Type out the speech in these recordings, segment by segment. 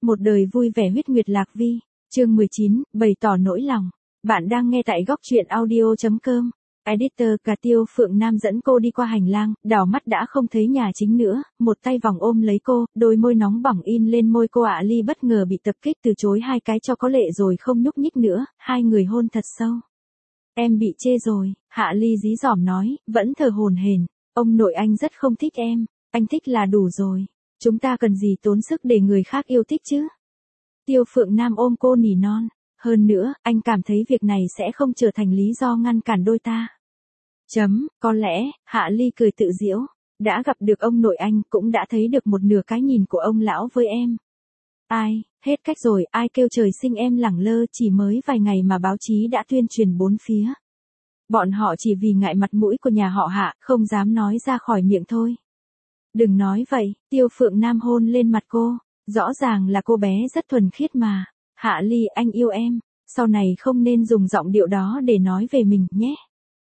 Một đời vui vẻ huyết nguyệt lạc vi, chương 19, bày tỏ nỗi lòng. Bạn đang nghe tại góc truyện audio.com. Editor Cà Tiêu Phượng Nam dẫn cô đi qua hành lang, đảo mắt đã không thấy nhà chính nữa, một tay vòng ôm lấy cô, đôi môi nóng bỏng in lên môi cô. Hạ Ly bất ngờ bị tập kích, từ chối hai cái cho có lệ rồi không nhúc nhích nữa, hai người hôn thật sâu. Em bị chê rồi, Hạ Ly dí dỏm nói, vẫn thở hổn hển. Ông nội anh rất không thích em, anh thích là đủ rồi. Chúng ta cần gì tốn sức để người khác yêu thích chứ? Tiêu Phượng Nam ôm cô nỉ non. Hơn nữa, anh cảm thấy việc này sẽ không trở thành lý do ngăn cản đôi ta. Có lẽ, Hạ Ly cười tự giễu. Đã gặp được ông nội anh cũng đã thấy được một nửa cái nhìn của ông lão với em. Ai, hết cách rồi, ai kêu trời sinh em lẳng lơ, chỉ mới vài ngày mà báo chí đã tuyên truyền bốn phía. Bọn họ chỉ vì ngại mặt mũi của nhà họ Hạ, không dám nói ra khỏi miệng thôi. Đừng nói vậy, Tiêu Phượng Nam hôn lên mặt cô. Rõ ràng là cô bé rất thuần khiết mà. Hạ Ly, anh yêu em, sau này không nên dùng giọng điệu đó để nói về mình nhé.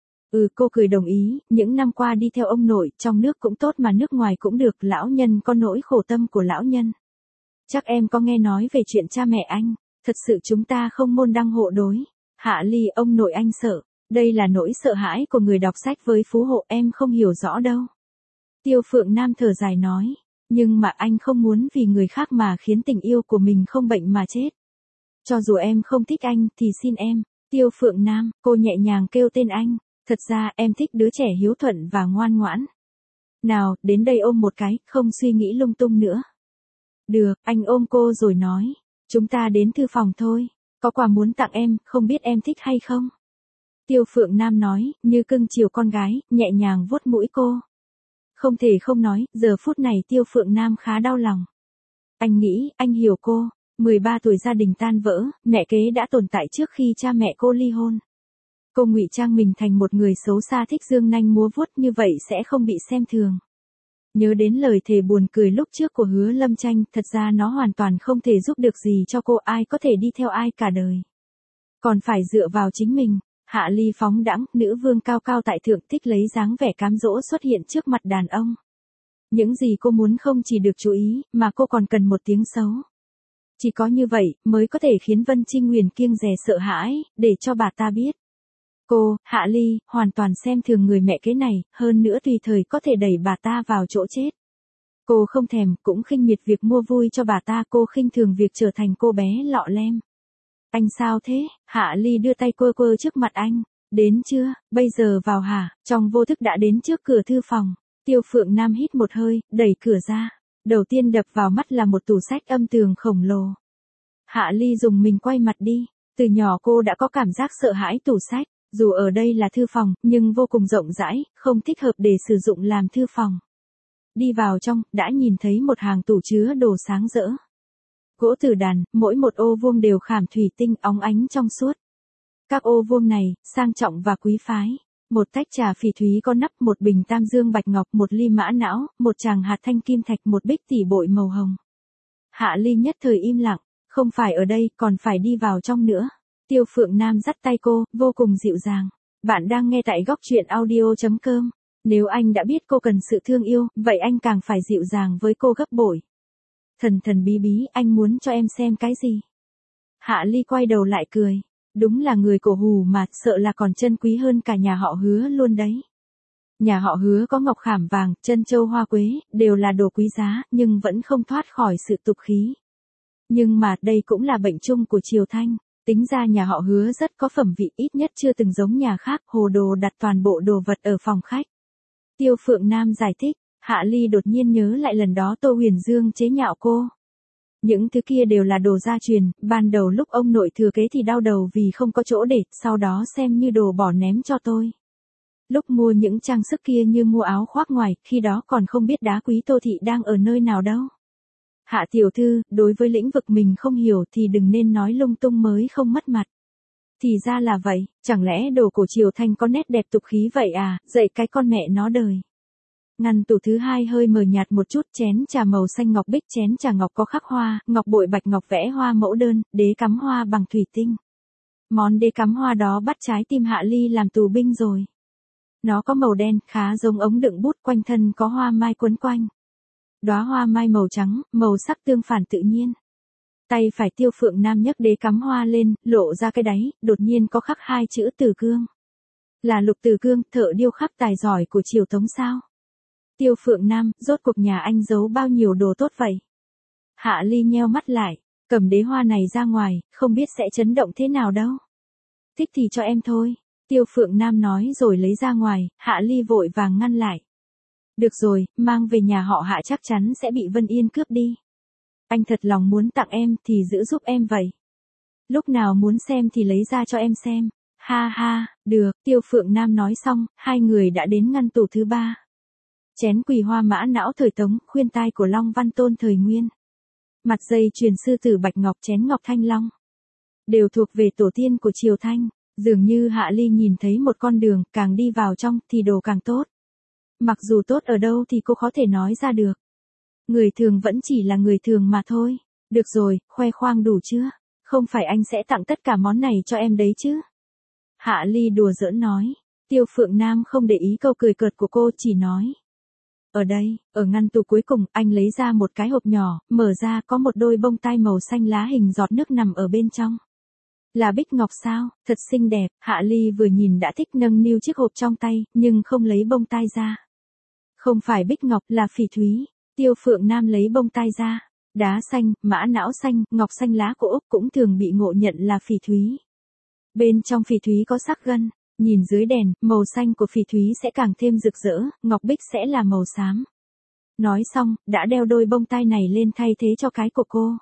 Cô cười đồng ý, những năm qua đi theo ông nội, trong nước cũng tốt mà nước ngoài cũng được, lão nhân có nỗi khổ tâm của lão nhân. Chắc em có nghe nói về chuyện cha mẹ anh, thật sự chúng ta không môn đăng hộ đối. Hạ Ly, ông nội anh sợ, đây là nỗi sợ hãi của người đọc sách với phú hộ, em không hiểu rõ đâu. Tiêu Phượng Nam thở dài nói, nhưng mà anh không muốn vì người khác mà khiến tình yêu của mình không bệnh mà chết. Cho dù em không thích anh thì xin em, Tiêu Phượng Nam, cô nhẹ nhàng kêu tên anh, thật ra em thích đứa trẻ hiếu thuận và ngoan ngoãn. Nào, đến đây ôm một cái, không suy nghĩ lung tung nữa. Được, anh ôm cô rồi nói, chúng ta đến thư phòng thôi, có quà muốn tặng em, không biết em thích hay không? Tiêu Phượng Nam nói, như cưng chiều con gái, nhẹ nhàng vuốt mũi cô. Không thể không nói, giờ phút này Tiêu Phượng Nam khá đau lòng. Anh nghĩ, anh hiểu cô. 13 tuổi gia đình tan vỡ, mẹ kế đã tồn tại trước khi cha mẹ cô ly hôn. Cô ngụy trang mình thành một người xấu xa thích dương nanh múa vuốt, như vậy sẽ không bị xem thường. Nhớ đến lời thề buồn cười lúc trước của Hứa Lâm Tranh, thật ra nó hoàn toàn không thể giúp được gì cho cô, ai có thể đi theo ai cả đời. Còn phải dựa vào chính mình. Hạ Ly phóng đãng, nữ vương cao cao tại thượng, thích lấy dáng vẻ cám dỗ xuất hiện trước mặt đàn ông. Những gì cô muốn không chỉ được chú ý, mà cô còn cần một tiếng xấu. Chỉ có như vậy, mới có thể khiến Vân Trinh Nguyền kiêng dè sợ hãi, để cho bà ta biết. Cô, Hạ Ly, hoàn toàn xem thường người mẹ kế này, hơn nữa tùy thời có thể đẩy bà ta vào chỗ chết. Cô không thèm, cũng khinh miệt việc mua vui cho bà ta, cô khinh thường việc trở thành cô bé lọ lem. Anh sao thế? Hạ Ly đưa tay quơ quơ trước mặt anh. Đến chưa, bây giờ vào hả? Trong vô thức đã đến trước cửa thư phòng. Tiêu Phượng Nam hít một hơi, đẩy cửa ra. Đầu tiên đập vào mắt là một tủ sách âm tường khổng lồ. Hạ Ly dùng mình quay mặt đi. Từ nhỏ cô đã có cảm giác sợ hãi tủ sách. Dù ở đây là thư phòng, nhưng vô cùng rộng rãi, không thích hợp để sử dụng làm thư phòng. Đi vào trong, đã nhìn thấy một hàng tủ chứa đồ sáng rỡ. Gỗ tử đàn, mỗi một ô vuông đều khảm thủy tinh óng ánh trong suốt. Các ô vuông này, sang trọng và quý phái. Một tách trà phỉ thúy có nắp, một bình tam dương bạch ngọc, một ly mã não, một tràng hạt thanh kim thạch, một bích tỷ bội màu hồng. Hạ Ly nhất thời im lặng, không phải ở đây, còn phải đi vào trong nữa. Tiêu Phượng Nam dắt tay cô, vô cùng dịu dàng. Bạn đang nghe tại góc truyện audio.com. Nếu anh đã biết cô cần sự thương yêu, vậy anh càng phải dịu dàng với cô gấp bội. Thần thần bí bí, anh muốn cho em xem cái gì? Hạ Ly quay đầu lại cười. Đúng là người cổ hù mà, sợ là còn chân quý hơn cả nhà họ Hứa luôn đấy. Nhà họ Hứa có ngọc khảm vàng, trân châu hoa quế, đều là đồ quý giá, nhưng vẫn không thoát khỏi sự tục khí. Nhưng mà, đây cũng là bệnh chung của Triều Thanh. Tính ra nhà họ Hứa rất có phẩm vị, ít nhất chưa từng giống nhà khác, hồ đồ đặt toàn bộ đồ vật ở phòng khách. Tiêu Phượng Nam giải thích, Hạ Ly đột nhiên nhớ lại lần đó Tô Huyền Dương chế nhạo cô. Những thứ kia đều là đồ gia truyền, ban đầu lúc ông nội thừa kế thì đau đầu vì không có chỗ để, sau đó xem như đồ bỏ ném cho tôi. Lúc mua những trang sức kia như mua áo khoác ngoài, khi đó còn không biết đá quý Tô thị đang ở nơi nào đâu. Hạ tiểu thư, đối với lĩnh vực mình không hiểu thì đừng nên nói lung tung mới không mất mặt. Thì ra là vậy, chẳng lẽ đồ cổ Triều Thanh có nét đẹp tục khí vậy à, dạy cái con mẹ nó đời. Ngăn tủ thứ hai hơi mờ nhạt một chút, chén trà màu xanh ngọc bích, chén trà ngọc có khắc hoa, ngọc bội bạch ngọc vẽ hoa mẫu đơn, đế cắm hoa bằng thủy tinh. Món đế cắm hoa đó bắt trái tim Hạ Ly làm tù binh rồi. Nó có màu đen, khá giống ống đựng bút, quanh thân có hoa mai quấn quanh. Đóa hoa mai màu trắng, màu sắc tương phản tự nhiên. Tay phải Tiêu Phượng Nam nhấc đế cắm hoa lên, lộ ra cái đáy, đột nhiên có khắc hai chữ Từ Cương. Là Lục Từ Cương, thợ điêu khắc tài giỏi của triều Tống sao? Tiêu Phượng Nam, rốt cuộc nhà anh giấu bao nhiêu đồ tốt vậy? Hạ Ly nheo mắt lại, cầm đế hoa này ra ngoài, không biết sẽ chấn động thế nào đâu. Thích thì cho em thôi. Tiêu Phượng Nam nói rồi lấy ra ngoài, Hạ Ly vội vàng ngăn lại. Được rồi, mang về nhà họ Hạ chắc chắn sẽ bị Vân Yên cướp đi. Anh thật lòng muốn tặng em thì giữ giúp em vậy. Lúc nào muốn xem thì lấy ra cho em xem. Ha ha, được, Tiêu Phượng Nam nói xong, hai người đã đến ngăn tủ thứ ba. Chén quỳ hoa mã não thời Tống, khuyên tai của Long Văn Tôn thời Nguyên. Mặt dây chuyền sư tử bạch ngọc chén ngọc thanh long. Đều thuộc về tổ tiên của triều Thanh. Dường như Hạ Ly nhìn thấy một con đường, càng đi vào trong thì đồ càng tốt. Mặc dù tốt ở đâu thì cô có thể nói ra được. Người thường vẫn chỉ là người thường mà thôi. Được rồi, khoe khoang đủ chưa? Không phải anh sẽ tặng tất cả món này cho em đấy chứ? Hạ Ly đùa giỡn nói. Tiêu Phượng Nam không để ý câu cười cợt của cô, chỉ nói. Ở đây, ở ngăn tủ cuối cùng, anh lấy ra một cái hộp nhỏ, mở ra có một đôi bông tai màu xanh lá hình giọt nước nằm ở bên trong. Là bích ngọc sao, thật xinh đẹp. Hạ Ly vừa nhìn đã thích, nâng niu chiếc hộp trong tay, nhưng không lấy bông tai ra. Không phải bích ngọc, là phỉ thúy. Tiêu Phượng Nam lấy bông tai ra. Đá xanh, mã não xanh, ngọc xanh lá của Úc cũng thường bị ngộ nhận là phỉ thúy. Bên trong phỉ thúy có sắc gân. Nhìn dưới đèn, màu xanh của phỉ thúy sẽ càng thêm rực rỡ, ngọc bích sẽ là màu xám. Nói xong, đã đeo đôi bông tai này lên thay thế cho cái của cô.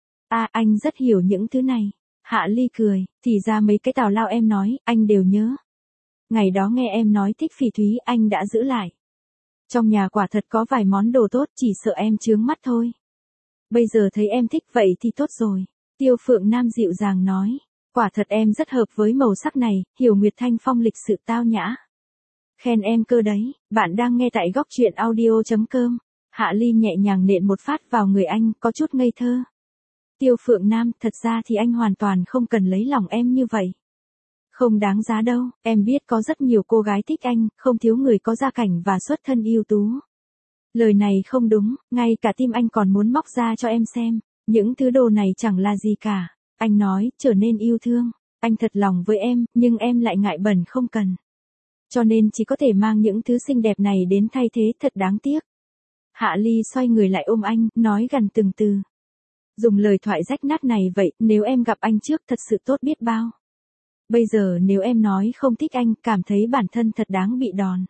À, anh rất hiểu những thứ này. Hạ Ly cười, thì ra mấy cái tào lao em nói, anh đều nhớ. Ngày đó nghe em nói thích phỉ thúy, anh đã giữ lại. Trong nhà quả thật có vài món đồ tốt, chỉ sợ em chướng mắt thôi. Bây giờ thấy em thích vậy thì tốt rồi. Tiêu Phượng Nam dịu dàng nói. Quả thật em rất hợp với màu sắc này, hiểu Nguyệt Thanh Phong lịch sự tao nhã. Khen em cơ đấy, bạn đang nghe tại góc truyện audio.com. Hạ Ly nhẹ nhàng nện một phát vào người anh, có chút ngây thơ. Tiêu Phượng Nam, thật ra thì anh hoàn toàn không cần lấy lòng em như vậy. Không đáng giá đâu, em biết có rất nhiều cô gái thích anh, không thiếu người có gia cảnh và xuất thân ưu tú. Lời này không đúng, ngay cả tim anh còn muốn móc ra cho em xem. Những thứ đồ này chẳng là gì cả. Anh nói, trở nên yêu thương. Anh thật lòng với em, nhưng em lại ngại bẩn không cần. Cho nên chỉ có thể mang những thứ xinh đẹp này đến thay thế, thật đáng tiếc. Hạ Ly xoay người lại ôm anh, nói gần từng từ. Dùng lời thoại rách nát này vậy, nếu em gặp anh trước thật sự tốt biết bao. Bây giờ nếu em nói không thích anh, cảm thấy bản thân thật đáng bị đòn.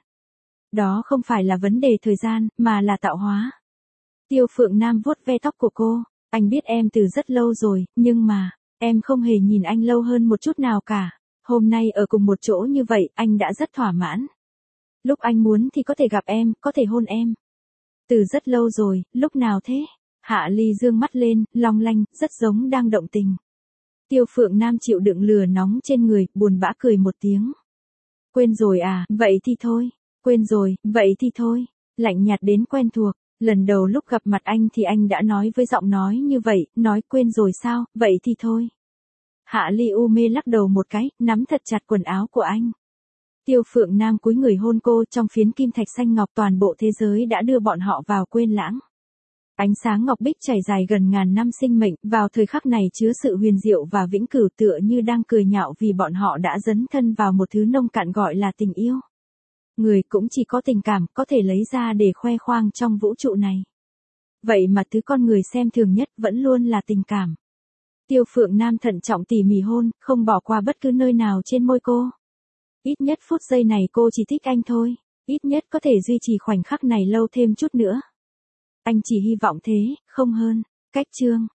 Đó không phải là vấn đề thời gian, mà là tạo hóa. Tiêu Phượng Nam vuốt ve tóc của cô. Anh biết em từ rất lâu rồi, nhưng mà, em không hề nhìn anh lâu hơn một chút nào cả. Hôm nay ở cùng một chỗ như vậy, anh đã rất thỏa mãn. Lúc anh muốn thì có thể gặp em, có thể hôn em. Từ rất lâu rồi, lúc nào thế? Hạ Ly dương mắt lên, long lanh, rất giống đang động tình. Tiêu Phượng Nam chịu đựng lửa nóng trên người, buồn bã cười một tiếng. Quên rồi à, vậy thì thôi. Quên rồi, vậy thì thôi. Lạnh nhạt đến quen thuộc. Lần đầu lúc gặp mặt anh thì anh đã nói với giọng nói như vậy, nói quên rồi sao, vậy thì thôi. Hạ Ly u mê lắc đầu một cái, nắm thật chặt quần áo của anh. Tiêu Phượng Nam cúi người hôn cô, trong phiến kim thạch xanh ngọc, toàn bộ thế giới đã đưa bọn họ vào quên lãng. Ánh sáng ngọc bích trải dài gần ngàn năm sinh mệnh, vào thời khắc này chứa sự huyền diệu và vĩnh cửu, tựa như đang cười nhạo vì bọn họ đã dấn thân vào một thứ nông cạn gọi là tình yêu. Người cũng chỉ có tình cảm có thể lấy ra để khoe khoang trong vũ trụ này. Vậy mà thứ con người xem thường nhất vẫn luôn là tình cảm. Tiêu Phượng Nam thận trọng tỉ mỉ hôn, không bỏ qua bất cứ nơi nào trên môi cô. Ít nhất phút giây này cô chỉ thích anh thôi. Ít nhất có thể duy trì khoảnh khắc này lâu thêm chút nữa. Anh chỉ hy vọng thế, không hơn. Cách chương